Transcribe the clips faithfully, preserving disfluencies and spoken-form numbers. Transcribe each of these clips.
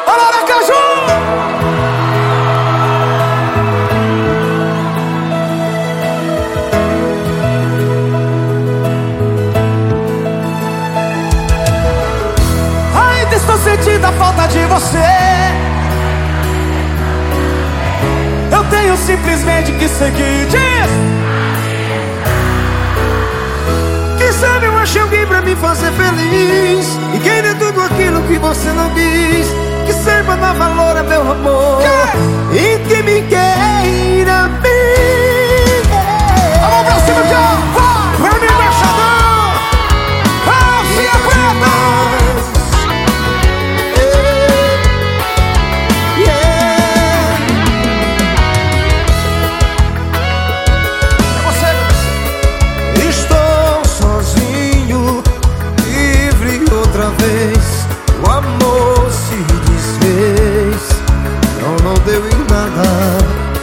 Alô, Aracaju! Ainda estou sentindo a falta de você. Eu tenho simplesmente que seguir. Diz! Quem sabe eu achei alguém pra me fazer feliz e querer tudo aquilo que você não quis. Que saiba dar valor a meu amor, yeah! E que me queira bem. A mão pra cima, já! Vai! Vai, meu embaixador! Calcinha preta! O amor se desfez, não, não deu em nada.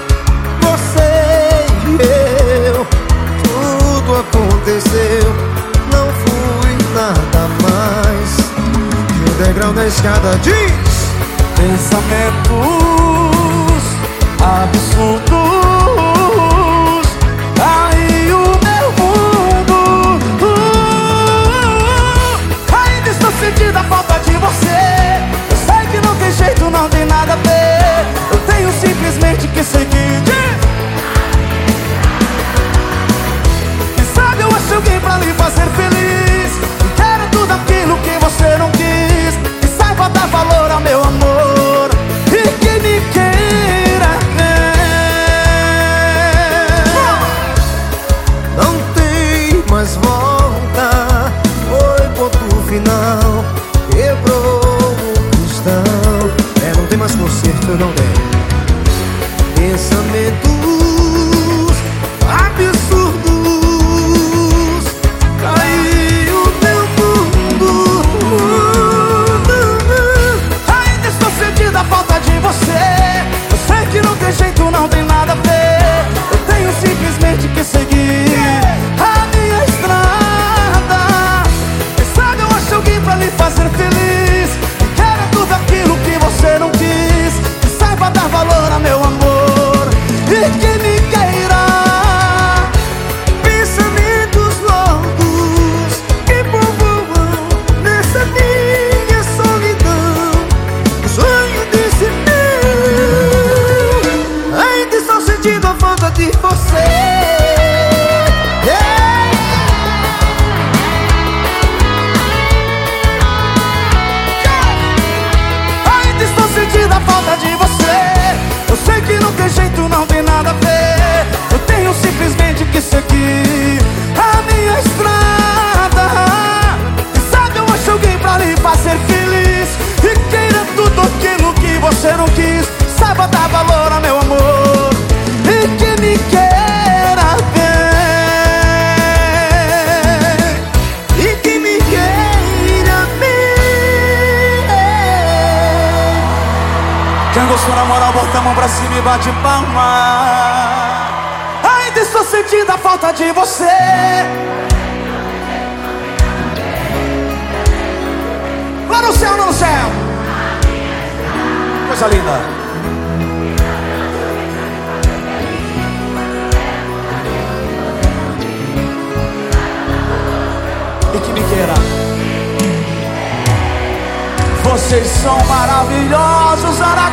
Você e eu, tudo aconteceu, não fui nada mais que o degrau da escada. Diz! Pensamentos absurdos. Aí o meu mundo. Ainda estou sentindo a falta de você. Eu sei que não tem jeito, não tem nada a ver. Eu tenho simplesmente que seguir. Quem sabe eu acho alguém pra lhe fazer feliz e quero tudo aquilo que você não quis. Que saiba dar valor ao meu amor e que me queira bem. Não tem mais volta, foi ponto final, quebrou o cristal. É, não tem mais conserto, não tem. Pensamentos absurdos, caiu meu mundo. Ainda estou sentindo a falta de você. Eu sei que não tem jeito, não tem nada a ver. Eu tenho simplesmente que seguir a minha estrada. Quem sabe eu acho alguém pra lhe fazer feliz e quero tudo aquilo que você não quis. Que saiba dar valor a meu amor e que me queira. Pensamentos loucos que povoam nessa minha solidão. O sonho desse meu, ainda estou sentindo a falta de você. Ainda estou sentindo a falta de você. Eu sei que não tem jeito, não tem nada a ver. Eu tenho simplesmente que seguir a minha estrada. Quem sabe eu acho alguém pra lhe fazer feliz e queira tudo aquilo que você não quis. Saiba dar valor ao meu amor e que me queira bem. E que me queira bem. Quem gostou na moral, bota a mão pra cima e bate palma. Ainda estou sentindo a falta de você. Lá no céu, lá no céu. Coisa linda. E que me queira. Vocês são maravilhosos, Ara.